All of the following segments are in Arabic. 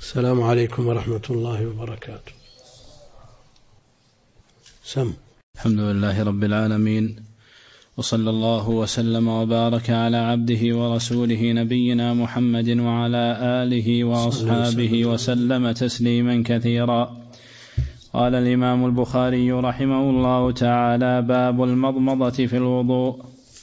السلام عليكم ورحمة الله وبركاته. الحمد لله رب العالمين، وصلى الله وسلم وبارك على عبده ورسوله نبينا محمد وعلى آله وأصحابه وسلم تسليما كثيرا. قال الإمام البخاري رحمه الله تعالى: باب المضمضة في الوضوء.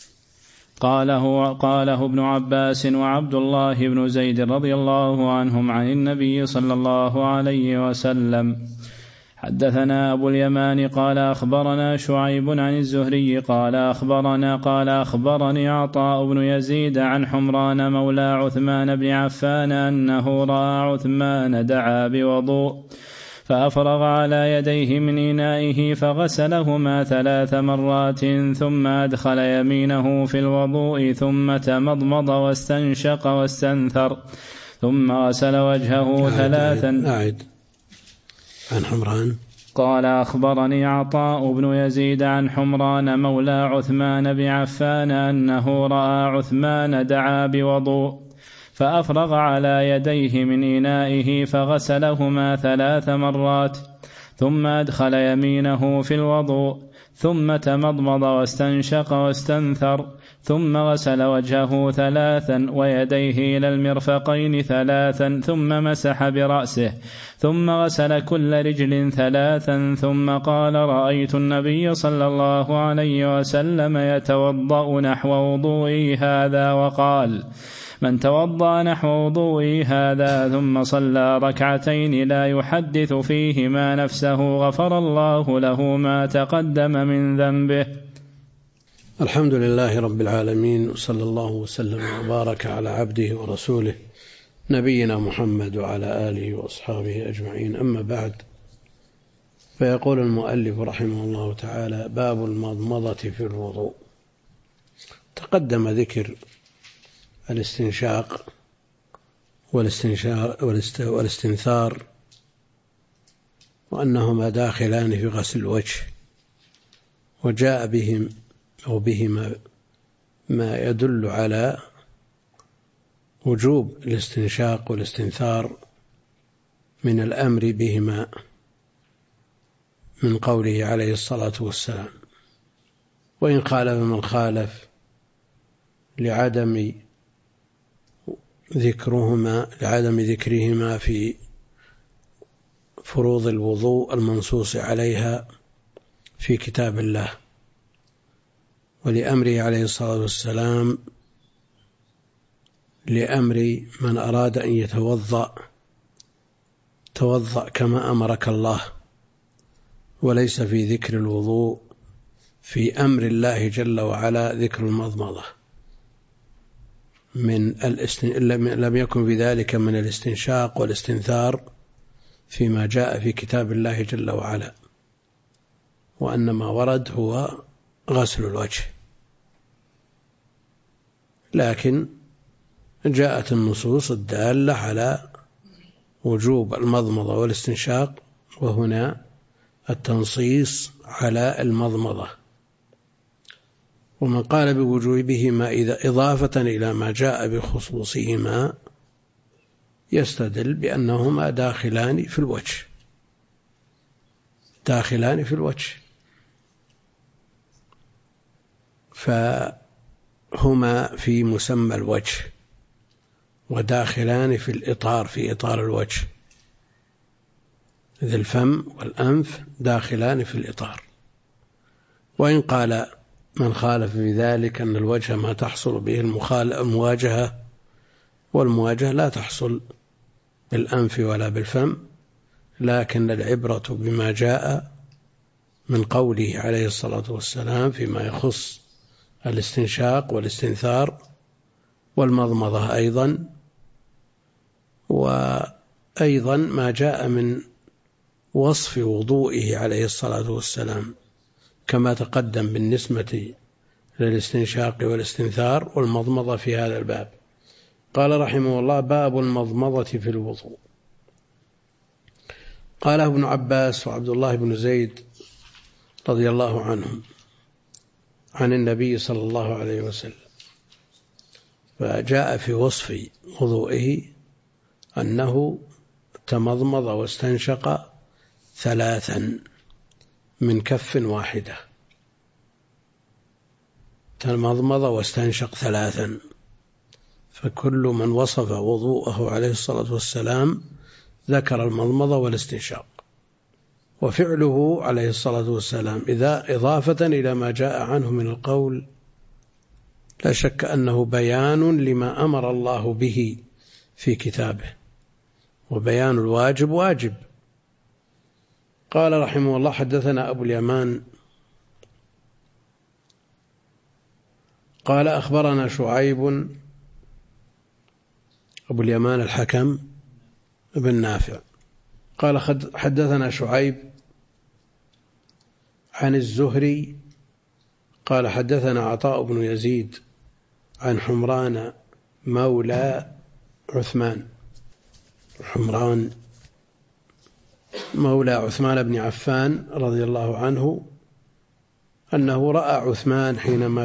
قاله ابن عباس وعبد الله بن زيد رضي الله عنهم عن النبي صلى الله عليه وسلم. حدثنا أبو اليمان قال أخبرنا شعيب عن الزهري قال أخبرني عطاء بن يزيد عن حمران مولى عثمان بن عفان أنه رأى عثمان دعا بوضوء فأفرغ على يديه من إنائه فغسلهما 3 مرات ثم أدخل يمينه في الوضوء ثم تمضمض واستنشق واستنثر ثم غسل وجهه 3. عن حمران قال أخبرني عطاء بن يزيد عن حمران مولى عثمان بن عفان أنه رأى عثمان دعا بوضوء فأفرغ على يديه من إنائه فغسلهما 3 مرات ثم أدخل يمينه في الوضوء ثم تمضمض واستنشق واستنثر ثم غسل وجهه 3 ويديه إلى المرفقين 3 ثم مسح برأسه ثم غسل كل رجل 3 ثم قال: رأيت النبي صلى الله عليه وسلم يتوضأ نحو وضوئي هذا، وقال: من توضأ نحو وضوئي هذا ثم صلى 2 ركعتين لا يحدث فيهما نفسه غفر الله له ما تقدم من ذنبه. الحمد لله رب العالمين، وصلى الله وسلم وبارك على عبده ورسوله نبينا محمد وعلى آله وأصحابه أجمعين. أما بعد، فيقول المؤلف رحمه الله تعالى: باب المضمضة في الوضوء. تقدم ذكر الاستنشاق والاستنثار وأنهما داخلان في غسل الوجه، وجاء بهما ما يدل على وجوب الاستنشاق والاستنثار من الأمر بهما من قوله عليه الصلاة والسلام: وإن خالف من خالف لعدم ذكرهما في فروض الوضوء المنصوص عليها في كتاب الله، ولأمره عليه الصلاة والسلام لأمر من أراد أن توضأ كما أمرك الله، وليس في ذكر الوضوء في أمر الله جل وعلا ذكر المضمضة لم يكن في ذلك من الاستنشاق والاستنثار فيما جاء في كتاب الله جل وعلا، وأن ما ورد هو غسل الوجه. لكن جاءت النصوص الدالة على وجوب المضمضة والاستنشاق، وهنا التنصيص على المضمضة. ومن قال بوجوبهما إذا إضافة إلى ما جاء بخصوصهما يستدل بأنهما داخلان في الوجه، فهما في مسمى الوجه وداخلان في إطار الوجه، ذي الفم والأنف داخلان في الإطار. وإن قال من خالف في ذلك أن الوجه ما تحصل به المواجهة، والمواجهة لا تحصل بالأنف ولا بالفم، لكن العبرة بما جاء من قوله عليه الصلاة والسلام فيما يخص الاستنشاق والاستنثار والمضمضة أيضا، وأيضا ما جاء من وصف وضوئه عليه الصلاة والسلام كما تقدم بالنسبة للاستنشاق والاستنثار والمضمضة في هذا الباب. قال رحمه الله: باب المضمضة في الوضوء. قاله ابن عباس وعبد الله بن زيد رضي الله عنهم عن النبي صلى الله عليه وسلم، فجاء في وصف وضوئه أنه تمضمض واستنشق 3 من كف واحدة. تمضمض واستنشق 3. فكل من وصف وضوءه عليه الصلاة والسلام ذكر المضمضة والاستنشاق. وفعله عليه الصلاة والسلام إذا إضافة إلى ما جاء عنه من القول لا شك أنه بيان لما أمر الله به في كتابه، وبيان الواجب واجب. قال رحمه الله: حدثنا أبو اليمان قال أخبرنا شعيب، أبو اليمان الحكم بن نافع، قال حدثنا شعيب عن الزهري قال حدثنا عطاء بن يزيد عن حمران مولى عثمان، حمران مولى عثمان بن عفان رضي الله عنه، أنه رأى عثمان حينما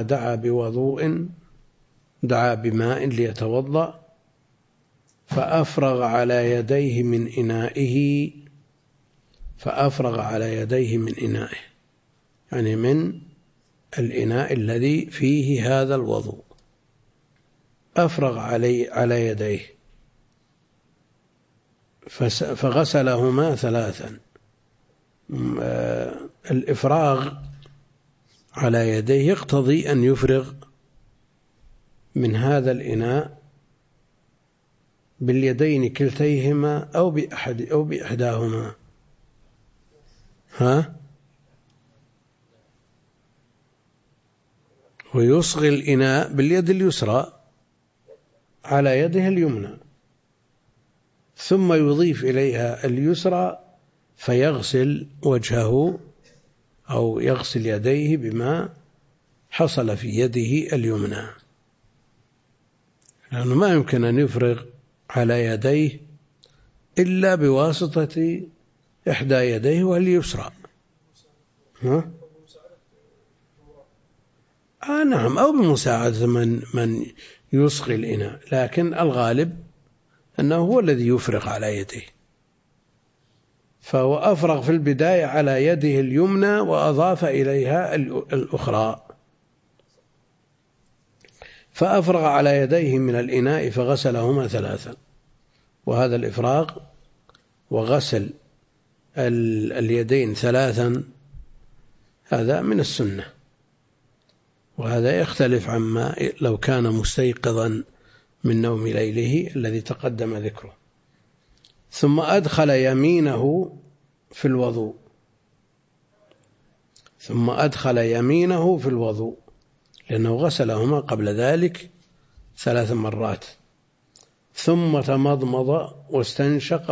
دعا بماء ليتوضأ فأفرغ على يديه من إنائه، يعني من الإناء الذي فيه هذا الوضوء، أفرغ على يديه فغسلهما 3. الإفراغ على يديه يقتضي أن يفرغ من هذا الإناء باليدين كلتيهما أو بإحداهما. ويصغي الإناء باليد اليسرى على يده اليمنى، ثم يضيف إليها اليسرى فيغسل وجهه أو يغسل يديه بما حصل في يده اليمنى، لأنه ما يمكن أن يفرغ على يديه إلا بواسطة إحدى يديه واليسرى. نعم، أو بمساعدة من يصغي الإناء، لكن الغالب أنه هو الذي يفرغ على يده. فهو أفرغ في البداية على يده اليمنى وأضاف إليها الأخرى، فأفرغ على يديه من الإناء فغسلهما 3. وهذا الإفراغ وغسل اليدين 3 هذا من السنة، وهذا يختلف عما لو كان مستيقظا من نوم ليله الذي تقدم ذكره. ثم أدخل يمينه في الوضوء، لأنه غسلهما قبل ذلك 3 مرات. ثم تمضمض واستنشق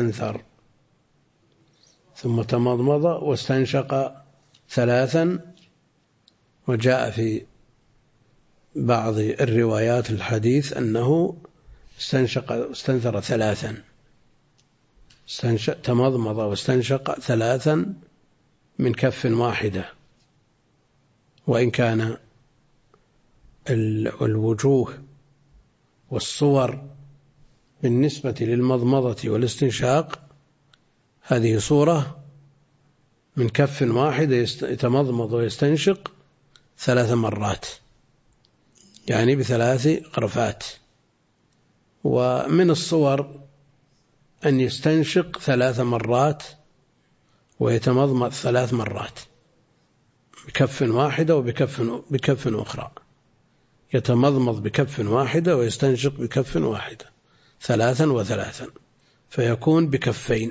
واستنشق 3. وجاء في بعض الروايات الحديث أنه استنثر 3، تمضمض واستنشق 3 من كف واحدة. وإن كان الوجوه والصور بالنسبة للمضمضة والاستنشاق هذه صورة من كف واحد يتمضمض ويستنشق 3 مرات، يعني ب3 غرفات. ومن الصور أن يستنشق 3 مرات ويتمضمض 3 مرات بكف واحدة وبكف أخرى، يتمضمض بكف واحدة ويستنشق بكف واحدة 3 و3، فيكون بكفين،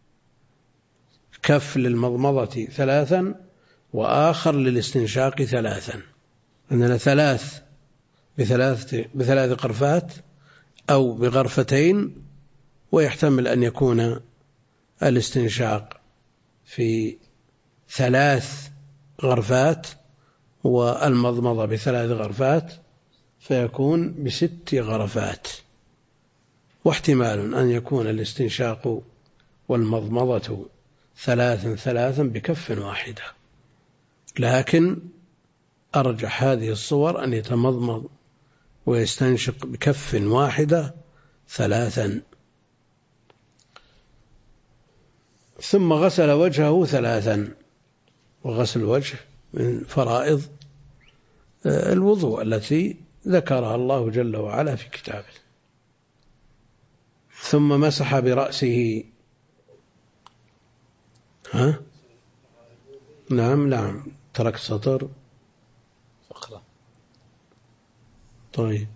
كف للمضمضة 3 وآخر للاستنشاق 3. عندنا 3 ب3 غرفات أو بغرفتين، ويحتمل أن يكون الاستنشاق في 3 غرفات والمضمضة ب3 غرفات، فيكون ب6 غرفات. واحتمال أن يكون الاستنشاق والمضمضة 3 بكف واحدة، لكن أرجح هذه الصور أن يتمضمض ويستنشق بكف واحدة 3. ثم غسل وجهه 3، وغسل الوجه من فرائض الوضوء التي ذكرها الله جل وعلا في كتابه. ثم مسح برأسه. نعم ترك سطر فقرة. طيب.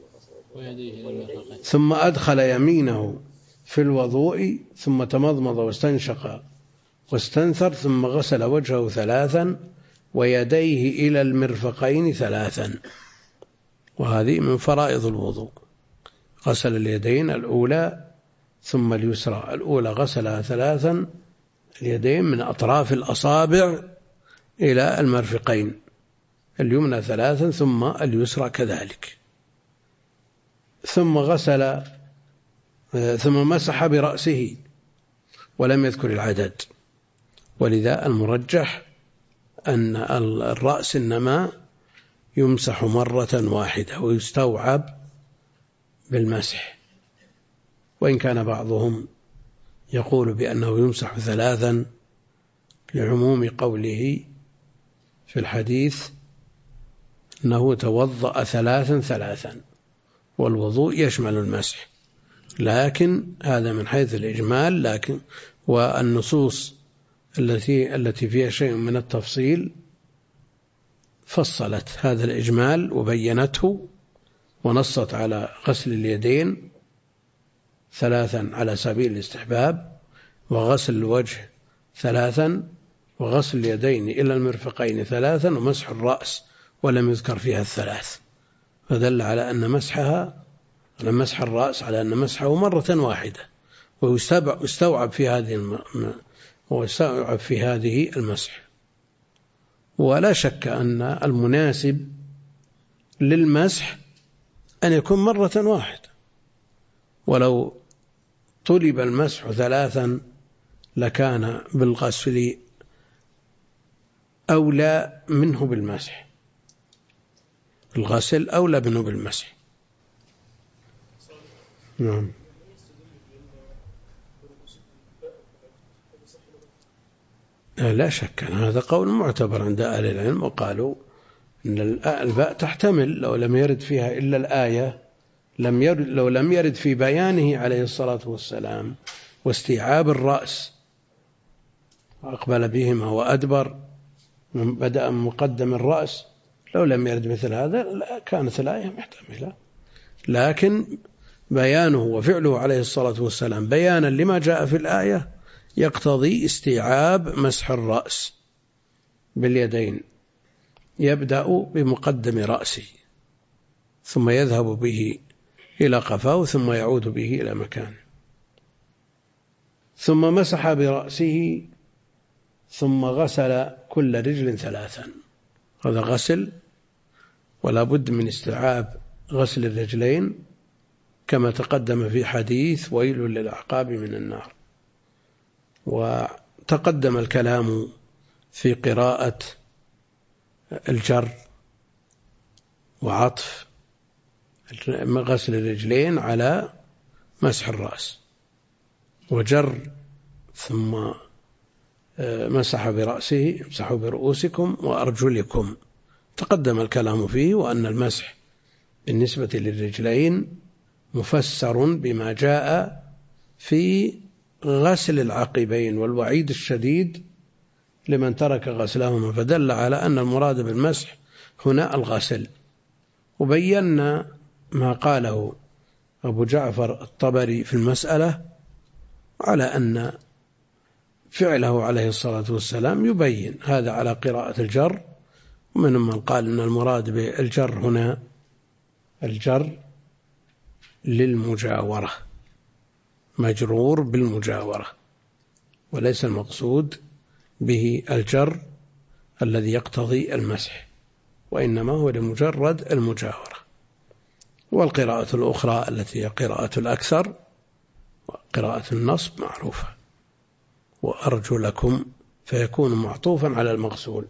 ثم أدخل يمينه في الوضوء ثم تمضمض واستنشق واستنثر ثم غسل وجهه 3 ويديه إلى المرفقين 3، وهذه من فرائض الوضوء. غسل اليدين الأولى ثم اليسرى. الأولى غسلها 3، اليدين من أطراف الأصابع إلى المرفقين، اليمنى 3 ثم اليسرى كذلك. ثم مسح برأسه ولم يذكر العدد، ولذا المرجح أن الرأس إنما يمسح مرة واحدة ويستوعب بالمسح، وإن كان بعضهم يقول بأنه يمسح 3 لعموم قوله في الحديث أنه توضأ 3 والوضوء يشمل المسح، لكن هذا من حيث الإجمال. لكن والنصوص التي فيها شيء من التفصيل فصلت هذا الإجمال وبينته ونصت على غسل اليدين 3 على سبيل الاستحباب، وغسل الوجه 3، وغسل اليدين إلى المرفقين 3، ومسح الرأس ولم يذكر فيها 3، فدل على أن مسح الرأس على أن مسحه مرة واحدة، ويستوعب في هذه المسح. ولا شك أن المناسب للمسح أن يكون مرة واحدة، ولو طلب المسح 3 لكان بالغسل أولى منه بالمسح، الغسل أولى منه بالمسح. نعم. لا شك أن هذا قول معتبر عند أهل العلم، وقالوا أن الباء تحتمل لو لم يرد فيها إلا الآية، لو لم يرد في بيانه عليه الصلاة والسلام واستيعاب الرأس وأقبل بهما وأدبر بدأ مقدم الرأس، لو لم يرد مثل هذا كانت الآية محتملة، لكن بيانه وفعله عليه الصلاة والسلام بيانا لما جاء في الآية يقتضي استيعاب مسح الرأس باليدين، يبدأ بمقدم رأسه ثم يذهب به إلى قفاه ثم يعود به إلى مكانه. ثم مسح برأسه ثم غسل كل رجل 3، هذا غسل، ولا بد من استيعاب غسل الرجلين كما تقدم في حديث ويل للأعقاب من النار. وتقدم الكلام في قراءة الجر وعطف غسل الرجلين على مسح الرأس، وجر ثم مسح برأسه امسحوا برؤوسكم وأرجلكم، تقدم الكلام فيه، وأن المسح بالنسبة للرجلين مفسر بما جاء في غسل العقبين والوعيد الشديد لمن ترك غسلهما، فدل على أن المراد بالمسح هنا الغسل. وبينا ما قاله أبو جعفر الطبري في المسألة على أن فعله عليه الصلاة والسلام يبين هذا على قراءة الجر، ومن من قال أن المراد بالجر هنا الجر للمجاورة، مجرور بالمجاورة، وليس المقصود به الجر الذي يقتضي المسح، وإنما هو لمجرد المجاورة. والقراءة الأخرى التي هي قراءة الأكثر وقراءة النصب معروفة، وأرجلكم فيكون معطوفا على المغسول،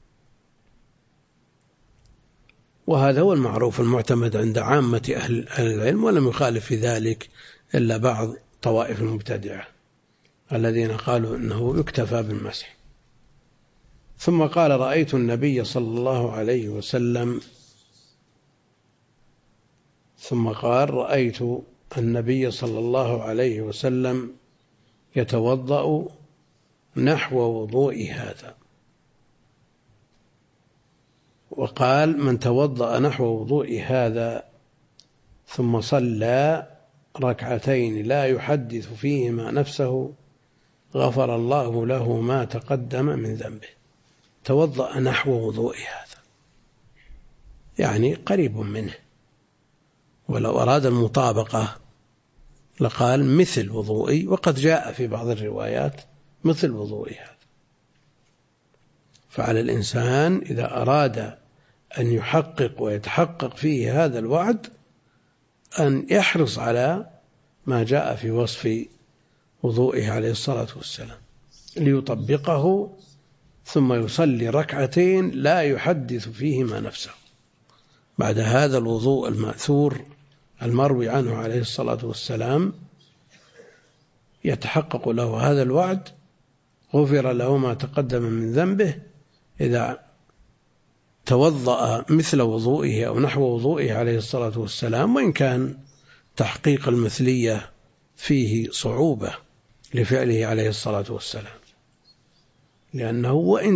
وهذا هو المعروف المعتمد عند عامة أهل العلم، ولم يخالف في ذلك إلا بعض طوائف المبتدعة. الذين قالوا إنه يكتفى بالمسح. ثم قال رأيت النبي صلى الله عليه وسلم صلى الله عليه وسلم يتوضأ نحو وضوء هذا. وقال من توضأ نحو وضوء هذا ثم صلى ركعتين لا يحدث فيهما نفسه غفر الله له ما تقدم من ذنبه. توضأ نحو وضوء هذا يعني قريب منه، ولو أراد المطابقة لقال مثل وضوئي، وقد جاء في بعض الروايات مثل وضوء هذا. فعلى الإنسان إذا أراد أن يحقق ويتحقق فيه هذا الوعد أن يحرص على ما جاء في وصف وضوئه عليه الصلاة والسلام ليطبقه، ثم يصلي ركعتين لا يحدث فيهما نفسه. بعد هذا الوضوء المأثور المروي عنه عليه الصلاة والسلام يتحقق له هذا الوعد، غفر له ما تقدم من ذنبه إذا توضأ مثل وضوئه أو نحو وضوئه عليه الصلاة والسلام، وإن كان تحقيق المثلية فيه صعوبة لفعله عليه الصلاة والسلام، لأنه وإن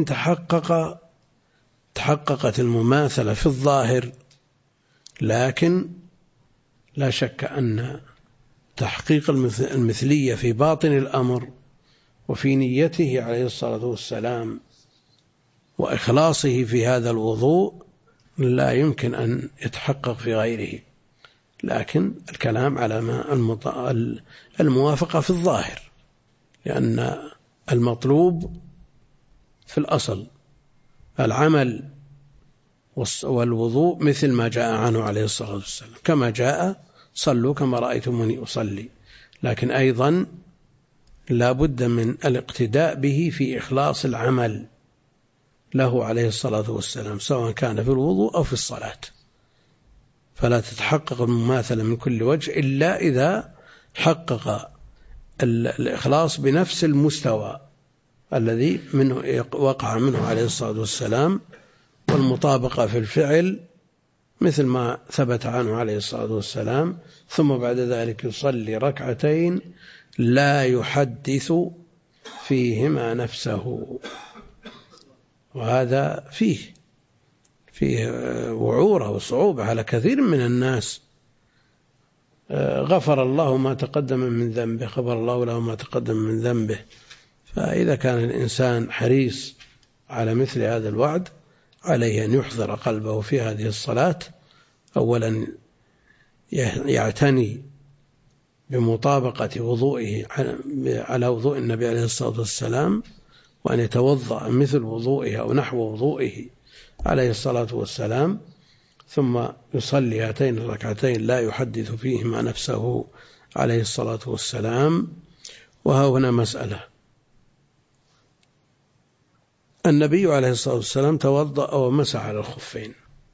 تحققت المماثلة في الظاهر، لكن لا شك أن تحقيق المثلية في باطن الأمر وفي نيته عليه الصلاة والسلام وإخلاصه في هذا الوضوء لا يمكن أن يتحقق في غيره. لكن الكلام على الموافقة في الظاهر، لأن المطلوب في الأصل العمل والوضوء مثل ما جاء عنه عليه الصلاة والسلام، كما جاء صلوا كما رأيتموني أصلي. لكن أيضا لا بد من الاقتداء به في إخلاص العمل له عليه الصلاة والسلام، سواء كان في الوضوء أو في الصلاة. فلا تتحقق المماثلة من كل وجه إلا إذا حقق الإخلاص بنفس المستوى الذي وقع منه عليه الصلاة والسلام، والمطابقة في الفعل مثل ما ثبت عنه عليه الصلاة والسلام. ثم بعد ذلك يصلي ركعتين لا يحدث فيهما نفسه، وهذا فيه وعورة وصعوبة على كثير من الناس. غفر الله ما تقدم من ذنبه، غفر الله له ما تقدم من ذنبه. فإذا كان الإنسان حريص على مثل هذا الوعد عليه أن يحضر قلبه في هذه الصلاة. أولا يعتني بمطابقة وضوئه على وضوء النبي عليه الصلاة والسلام، وأن يتوضأ مثل وضوئه أو نحو وضوئه عليه الصلاة والسلام، ثم يصلي هاتين الركعتين لا يحدث فيهما نفسه عليه الصلاة والسلام. وها هنا مسألة: النبي عليه الصلاة والسلام توضأ ومسح على الخفين،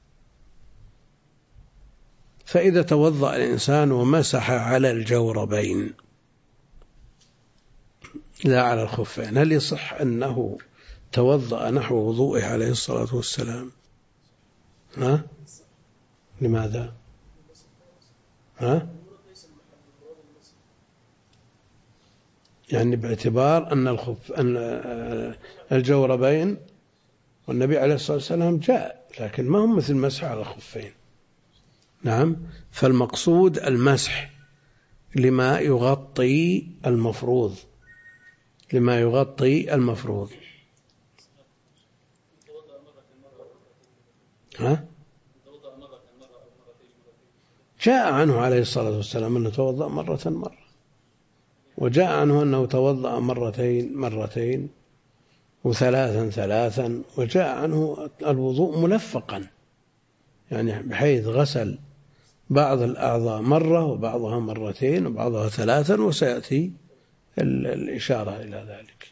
فإذا توضأ الإنسان ومسح على الجوربين لا على الخفين، هل يصح أنه توضأ نحو وضوئه عليه الصلاة والسلام؟ لماذا؟ يعني باعتبار أن الجوربين والنبي عليه الصلاة والسلام جاء، لكن ما هم مثل المسح على الخفين. نعم، فالمقصود المسح لما يغطي المفروض، جاء عنه عليه الصلاة والسلام أنه توضأ مرة، وجاء عنه أنه توضأ مرتين وثلاثا، وجاء عنه الوضوء ملفقا، يعني بحيث غسل بعض الأعضاء مرة وبعضها مرتين وبعضها ثلاثا، وسيأتي الإشارة إلى ذلك.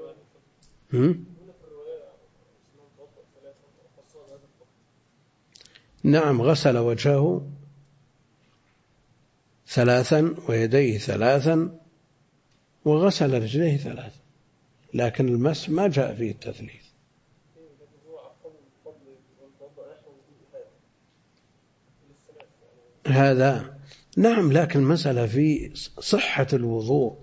نعم، غسل وجهه ثلاثا ويديه ثلاثا وغسل رجليه 3، لكن المس ما جاء فيه التثليث. هذا نعم، لكن المسألة في صحة الوضوء.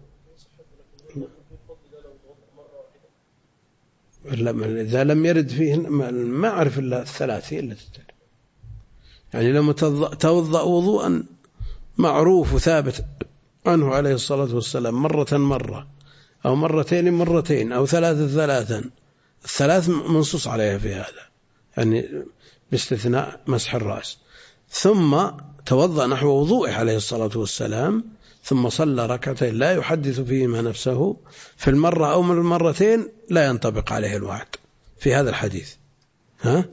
إذا لم يرد فيه ما أعرف إلا الثلاث التي ترد. يعني لما توضأ وضوءا معروف وثابت عنه عليه الصلاة والسلام مرة أو مرتين أو ثلاثا، الثلاث منصوص عليها في هذا، يعني باستثناء مسح الرأس، ثم توضأ نحو وضوءه عليه الصلاة والسلام، ثم صلى ركعتين لا يحدث فيهما نفسه، في المرة أو من المرتين لا ينطبق عليه الوعد في هذا الحديث. ها؟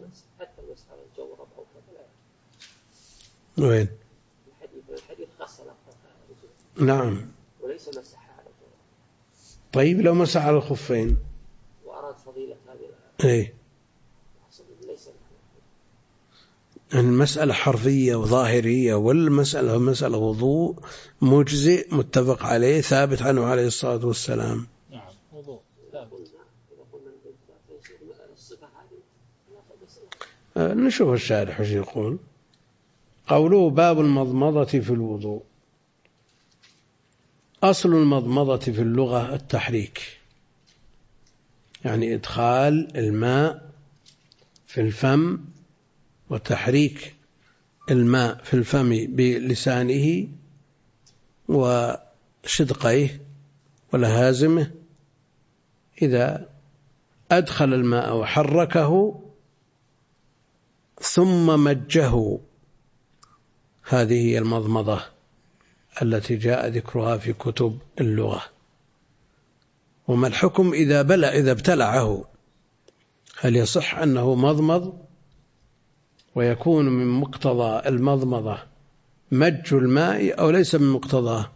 وين؟ الحديث غسل نعم. وليس مسح على الجورب. طيب لو مسح على الخفين وأراد فضيلة هذه إيه؟ ليس المسألة حرفية وظاهرية، والمسألة مسألة وضوء مجزئ متفق عليه ثابت عنه عليه الصلاة والسلام. نعم وضوء نشوف الشارح وش يقول. قوله باب المضمضة في الوضوء. أصل المضمضة في اللغة التحريك، يعني إدخال الماء في الفم وتحريك الماء في الفم بلسانه وشدقيه ولهازمه. إذا أدخل الماء وحركه ثم مجه، هذه هي المضمضة التي جاء ذكرها في كتب اللغة. وما الحكم إذا ابتلعه؟ هل يصح أنه مضمض ويكون من مقتضى المضمضة مج الماء أو ليس من مقتضاه؟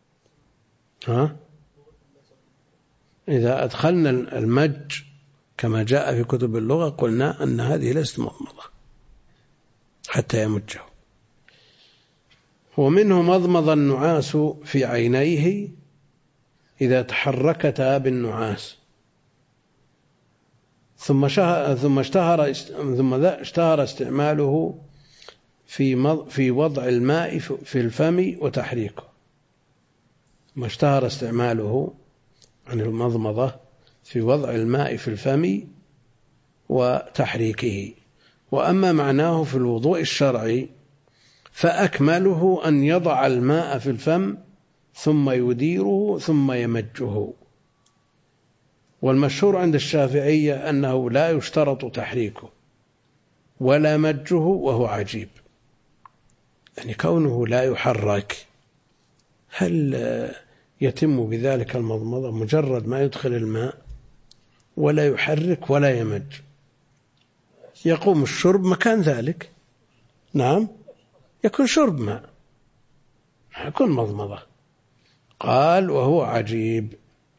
إذا أدخلنا المج كما جاء في كتب اللغة قلنا أن هذه ليست مضمضة حتى يمجه. ومنه مضمض النعاس في عينيه إذا تحركتا بالنعاس، ثم اشتهر استعماله في وضع الماء في الفم وتحريكه. ما اشتهر استعماله عن المضمضة في وضع الماء في الفم وتحريكه. وأما معناه في الوضوء الشرعي فأكمله أن يضع الماء في الفم ثم يديره ثم يمجه. والمشهور عند الشافعية أنه لا يشترط تحريكه ولا مجه، وهو عجيب، يعني كونه لا يحرك، هل يتم بذلك المضمضة؟ مجرد ما يدخل الماء ولا يحرك ولا يمج، يقوم الشرب مكان ذلك. نعم، يكون شرب ماء، يكون مضمضة. قال وهو عجيب.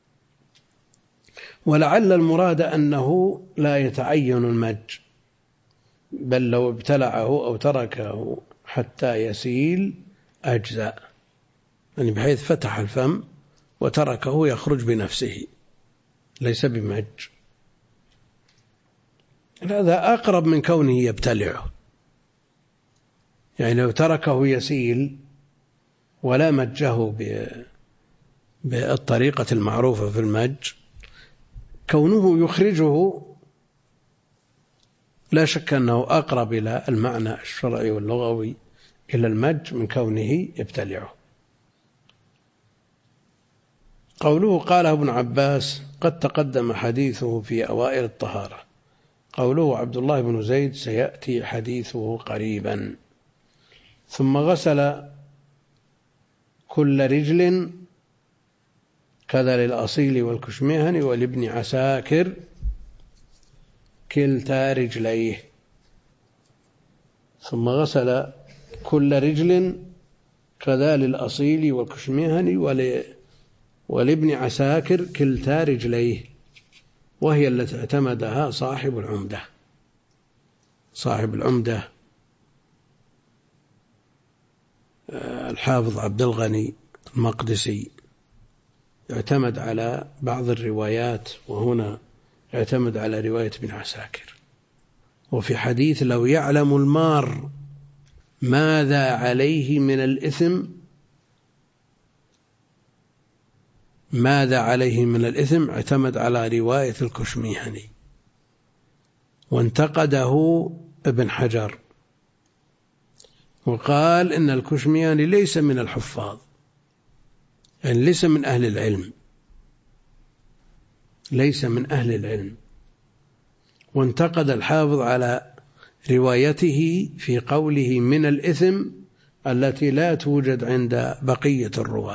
ولعل المراد أنه لا يتعين المج، بل لو ابتلعه أو تركه حتى يسيل أجزاء، يعني بحيث فتح الفم وتركه يخرج بنفسه ليس بمج. هذا أقرب من كونه يبتلعه، يعني لو تركه يسيل ولا مجه بالطريقة المعروفة في المج، كونه يخرجه لا شك أنه أقرب إلى المعنى الشرعي واللغوي إلى المج من كونه يبتلعه. قوله قاله ابن عباس قد تقدم حديثه في أوائل الطهارة. قوله عبد الله بن زيد سيأتي حديثه قريبا. ثم غسل كل رجل كذا للأصيل والكشمهن ولابن عساكر كلتا رجليه. ثم غسل كل رجل كذا للأصيل والكشمهن ولابن عساكر كلتا رجليه، وهي التي اعتمدها صاحب العمدة الحافظ عبد الغني المقدسي يعتمد على بعض الروايات، وهنا يعتمد على رواية ابن عساكر. وفي حديث لو يعلم المار ماذا عليه من الإثم اعتمد على رواية الكشميهني، وانتقده ابن حجر وقال إن الكشميهني ليس من الحفاظ، يعني ليس من أهل العلم، وانتقد الحافظ على روايته في قوله من الإثم التي لا توجد عند بقية الرواة.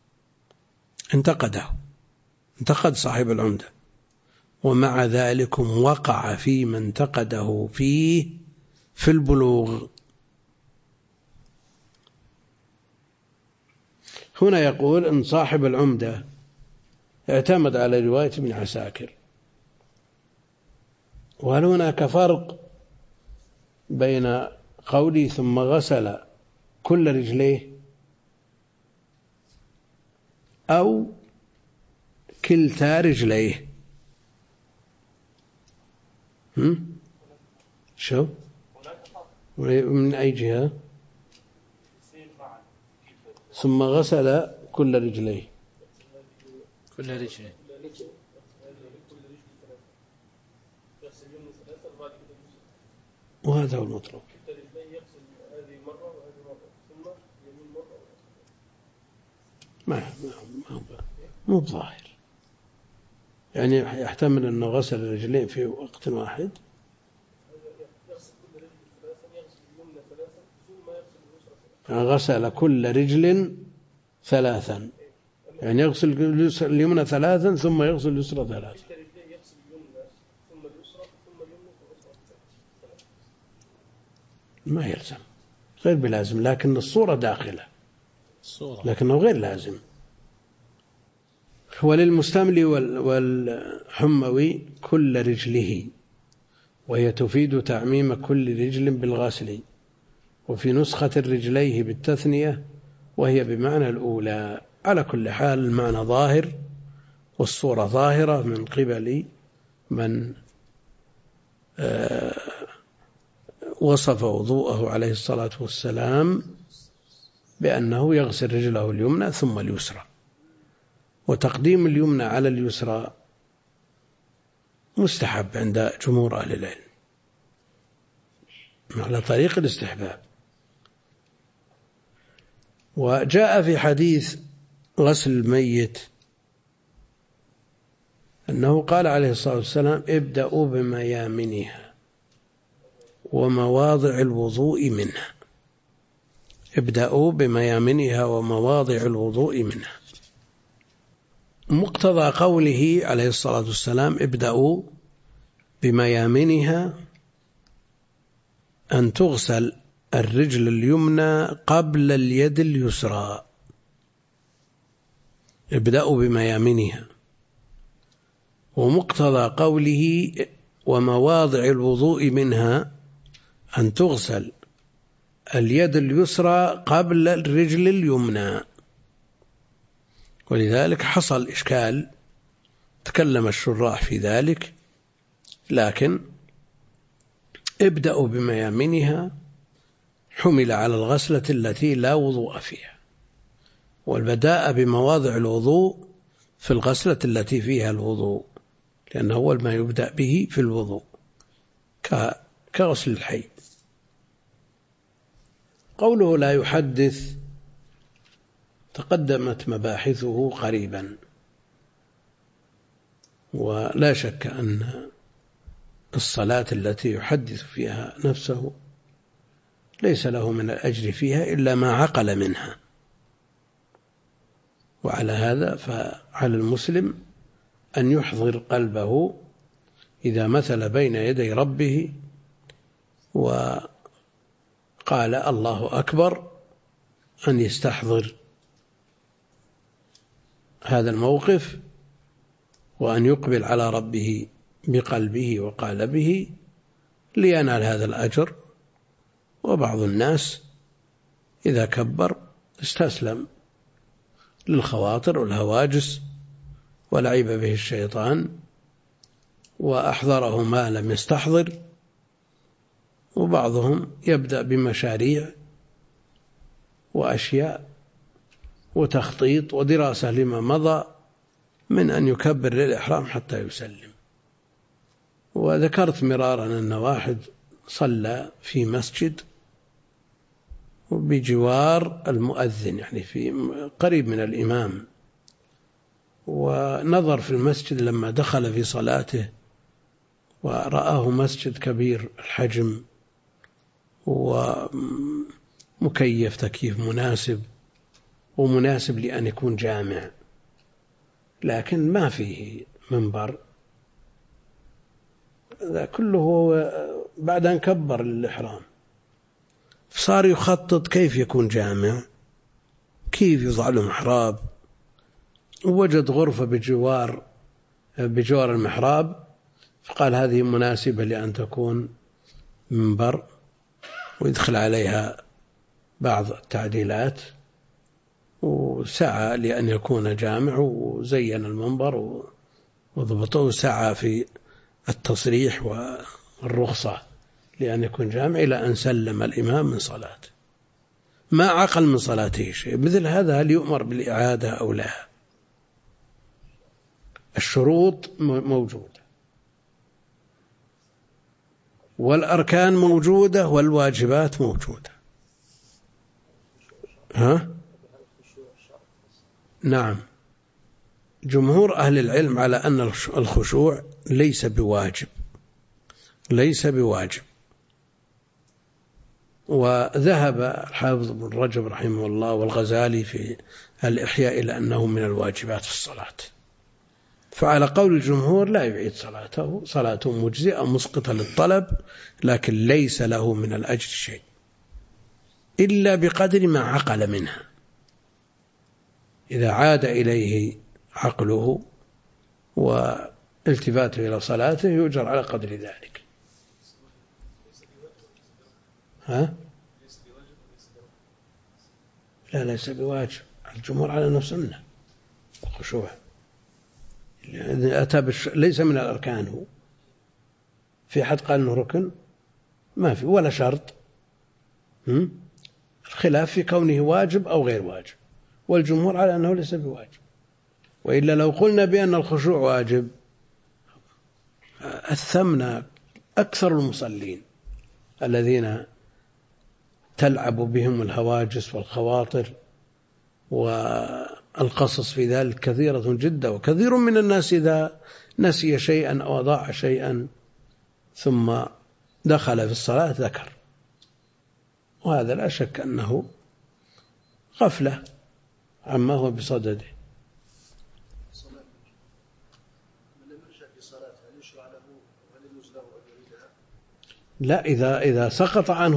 انتقد صاحب العمدة، ومع ذلك وقع فيما انتقده فيه في البلوغ. هنا يقول إن صاحب العمدة اعتمد على رواية ابن عساكر. وهل هناك فرق بين قولي ثم غسل كل رجليه أو كلتا رجليه؟ شو من أي جهة؟ ثم غسل كل رجليه، وهذا هو المطلوب. مو بظاهر، يعني يحتمل أنه غسل الرجلين في وقت واحد. غسل كل رجل ثلاثا، يعني يغسل اليمنى ثلاثا ثم يغسل اليسرى ثلاثا. ما يلزم، غير بلازم، لكن الصورة داخلة، لكنه غير لازم. وللمستملي والحموي كل رجله، وهي تفيد تعميم كل رجل بالغسل. وفي نسخة رجليه بالتثنية، وهي بمعنى الأولى. على كل حال المعنى ظاهر والصورة ظاهرة من قبل من وصف وضوءه عليه الصلاة والسلام بأنه يغسل رجله اليمنى ثم اليسرى. وتقديم اليمنى على اليسرى مستحب عند جمهور أهل العلم على طريق الاستحباب. وجاء في حديث غسل الميت أنه قال عليه الصلاة والسلام ابدأوا بميامنها ومواضع الوضوء منها. ابدأوا بميامنها ومواضع الوضوء منها. مقتضى قوله عليه الصلاة والسلام ابدأوا بميامنها أن تغسل الرجل اليمنى قبل اليد اليسرى. ابدأوا بميامنها. ومقتضى قوله ومواضع الوضوء منها أن تغسل اليد اليسرى قبل الرجل اليمنى. ولذلك حصل إشكال، تكلم الشراح في ذلك، لكن ابدأوا بميامنها حمل على الغسلة التي لا وضوء فيها، والبداء بمواضع الوضوء في الغسلة التي فيها الوضوء، لأنه أول ما يبدأ به في الوضوء كغسل الحي. قوله لا يحدث تقدمت مباحثه قريبا، ولا شك أن الصلاة التي يحدث فيها نفسه ليس له من الأجر فيها إلا ما عقل منها. وعلى هذا فعلى المسلم أن يحضر قلبه إذا مثل بين يدي ربه وقال الله أكبر أن يستحضر هذا الموقف وأن يقبل على ربه بقلبه وقالبه لينال هذا الأجر. وبعض الناس إذا كبر استسلم للخواطر والهواجس ولعب به الشيطان وأحضره ما لم يستحضر، وبعضهم يبدأ بمشاريع وأشياء وتخطيط ودراسة لما مضى من أن يكبر للإحرام حتى يسلم. وذكرت مرارا أن واحد صلى في مسجد بجوار المؤذن، يعني في قريب من الإمام، ونظر في المسجد لما دخل في صلاته ورآه مسجد كبير الحجم ومكيف تكييف مناسب ومناسب لأن يكون جامع، لكن ما فيه منبر. هذا كله بعد أن كبر الإحرام، صار يخطط كيف يكون جامع، كيف يضع له محراب، ووجد غرفة بجوار المحراب، فقال هذه مناسبة لأن تكون منبر، ويدخل عليها بعض التعديلات، وسعى لأن يكون جامع، وزين المنبر وضبطه، وسعى في التصريح والرخصة لأن يكون جامع، إلى أن سلم الإمام من صلاته. ما عقل من صلاته شيء. مثل هذا هل يؤمر بالإعادة أو لا؟ الشروط موجودة والأركان موجودة والواجبات موجودة. نعم، جمهور أهل العلم على أن الخشوع ليس بواجب. وذهب الحافظ ابن رجب رحمه الله والغزالي في الإحياء إلى أنه من الواجبات في الصلاة. فعلى قول الجمهور لا يعيد صلاته مجزئة مسقطة للطلب، لكن ليس له من الأجر شيء إلا بقدر ما عقل منها. إذا عاد إليه عقله والتفاته إلى صلاته يؤجر على قدر ذلك. لا، ليس بواجب. الجمهور على أنه سنة الخشوع، ليس من الأركان. هو في حد قال أنه ركن؟ ما في ولا شرط. الخلاف في كونه واجب أو غير واجب، والجمهور على أنه ليس بواجب. وإلا لو قلنا بأن الخشوع واجب أثمنا أكثر المصلين الذين تلعب بهم الهواجس والخواطر، والقصص في ذلك كثيرة جدا. وكثير من الناس إذا نسي شيئا أو أضاع شيئا ثم دخل في الصلاة ذكر، وهذا لا شك أنه غفلة عما هو بصدده. لا، إذا سقط عنه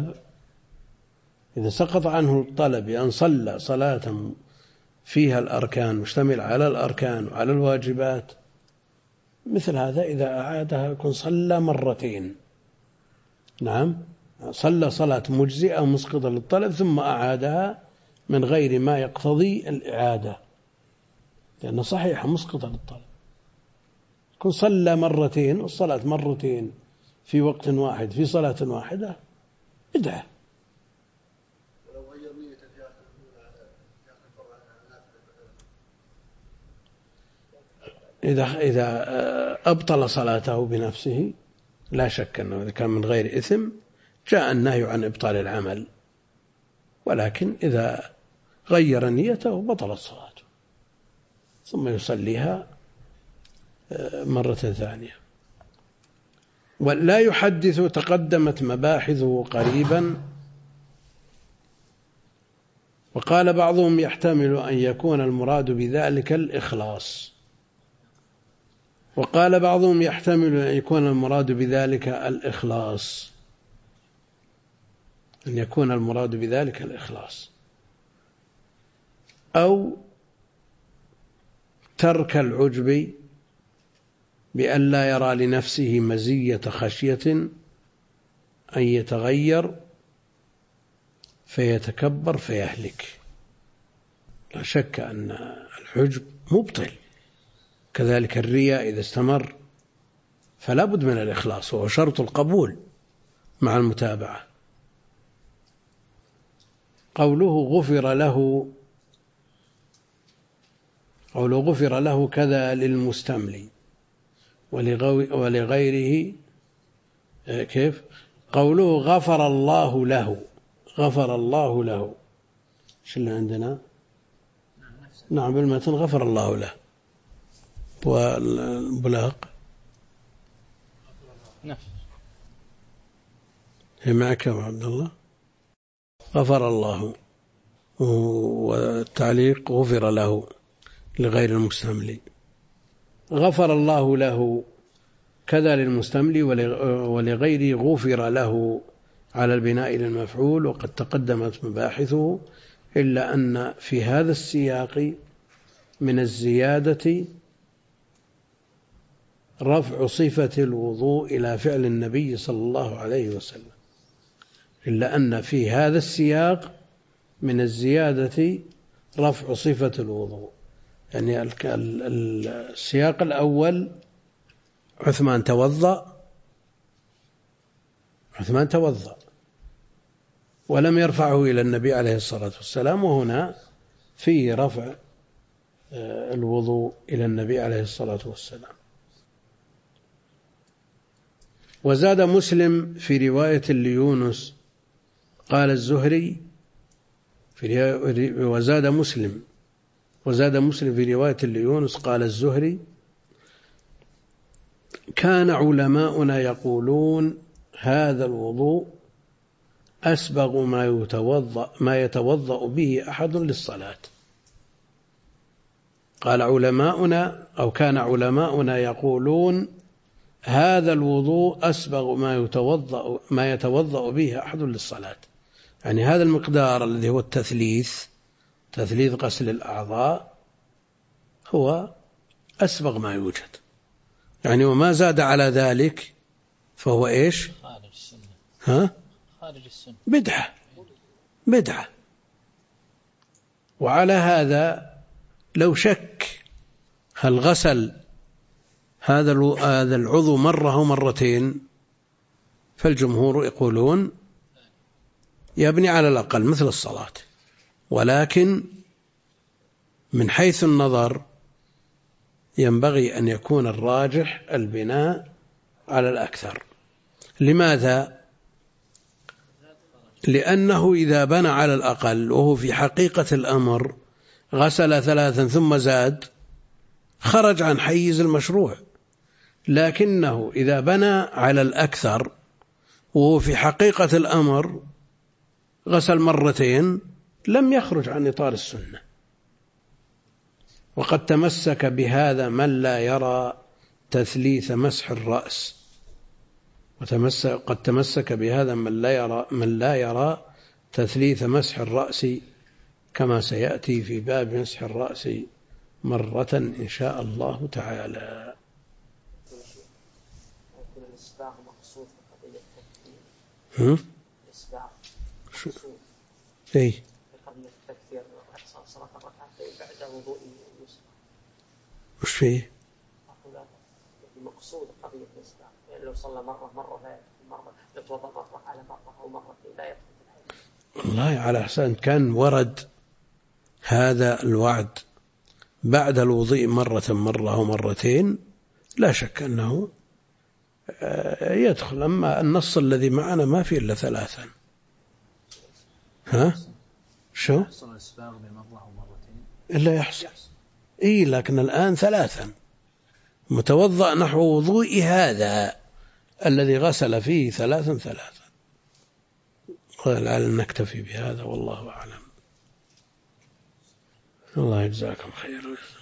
الطلب بأن صلى صلاة فيها الأركان، مشتمل على الأركان وعلى الواجبات، مثل هذا إذا أعادها يكون صلى مرتين. نعم، صلى صلاة مجزئة مسقطة للطلب ثم أعادها من غير ما يقتضي الإعادة، لأنه صحيح مسقطة للطلب. يكون صلى مرتين، والصلاة مرتين في وقت واحد في صلاة واحدة بدعة. إذا أبطل صلاته بنفسه لا شك أنه إذا كان من غير إثم جاء النهي عن إبطال العمل، ولكن إذا غير نيته بطلت صلاته ثم يصليها مرة ثانية. ولا يحدث، تقدمت مباحثه قريبا. وقال بعضهم يحتمل أن يكون المراد بذلك الإخلاص، وقال بعضهم يحتمل أن يكون المراد بذلك الإخلاص، أن يكون المراد بذلك الإخلاص، أو ترك العجب بأن لا يرى لنفسه مزية خشية أن يتغير فيتكبر فيهلك. لا شك أن العجب مبطل كذلك الرياء إذا استمر فلا بد من الإخلاص، وهو شرط القبول مع المتابعة. قوله غفر له كذا للمستملي ولغيره. كيف؟ قوله غفر الله له ايش اللي عندنا؟ نعم بالمتن غفر الله له، والبلاغ هي معك يا عبد الله. غفر الله، والتعليق غفر له لغير المستملي. غفر الله له كذا للمستملي ولغيره غفر له على البناء للمفعول، وقد تقدمت مباحثه، إلا أن في هذا السياق من الزيادة رفع صفة الوضوء إلى فعل النبي صلى الله عليه وسلم. إلا أن في هذا السياق من الزيادة رفع صفة الوضوء، يعني السياق الأول عثمان توضأ ولم يرفعه إلى النبي عليه الصلاة والسلام، وهنا فيه رفع الوضوء إلى النبي عليه الصلاة والسلام. وزاد مسلم في رواية ليونس قال الزهري وزاد مسلم في رواية ليونس قال الزهري: كان علماؤنا يقولون هذا الوضوء أسبغ ما يتوضأ به أحد للصلاة. قال علماؤنا أو كان علماؤنا يقولون هذا الوضوء أسبغ ما يتوضأ به أحد للصلاة، يعني هذا المقدار الذي هو تثليث غسل الأعضاء هو أسبغ ما يوجد، يعني وما زاد على ذلك فهو إيش؟ خارج السنة، بدعة. وعلى هذا لو شك هل غسل هذا العضو مرة أو مرتين، فالجمهور يقولون يبني على الأقل مثل الصلاة، ولكن من حيث النظر ينبغي أن يكون الراجح البناء على الأكثر. لماذا؟ لأنه إذا بنى على الأقل وهو في حقيقة الأمر غسل 3 ثم زاد خرج عن حيز المشروع، لكنه إذا بنى على الأكثر وهو في حقيقة الأمر غسل 2 مرات لم يخرج عن إطار السنة. وقد تمسك بهذا من لا يرى تثليث مسح الرأس، قد تمسك بهذا من لا يرى تثليث مسح الرأس، كما سيأتي في باب مسح الرأس مرة إن شاء الله تعالى. الإسباغ مقصود في قضية التكفير. الإسباغ مقصود في قضية التكفير صلاة الركعتين بعد وضوء المسبح. وش فيه؟ مقصود قضية الإسباغ، يعني لو صلى مرة يتوضأ مرة على مرة أو مرتين لا يدخل في الحديث. والله على أحسن كان ورد هذا الوعد بعد الوضوء مرة أو مرتين لا شك أنه يدخل. أما النص الذي معنا ما فيه إلا 3. شو؟ يحصل الإسباغ بمرة أو مرتين إلا يحصل. لكن الآن 3 متوضأ نحو وضوء هذا الذي غسل فيه 3. لعل نكتفي بهذا والله أعلم. الله يجزاكم خيرا.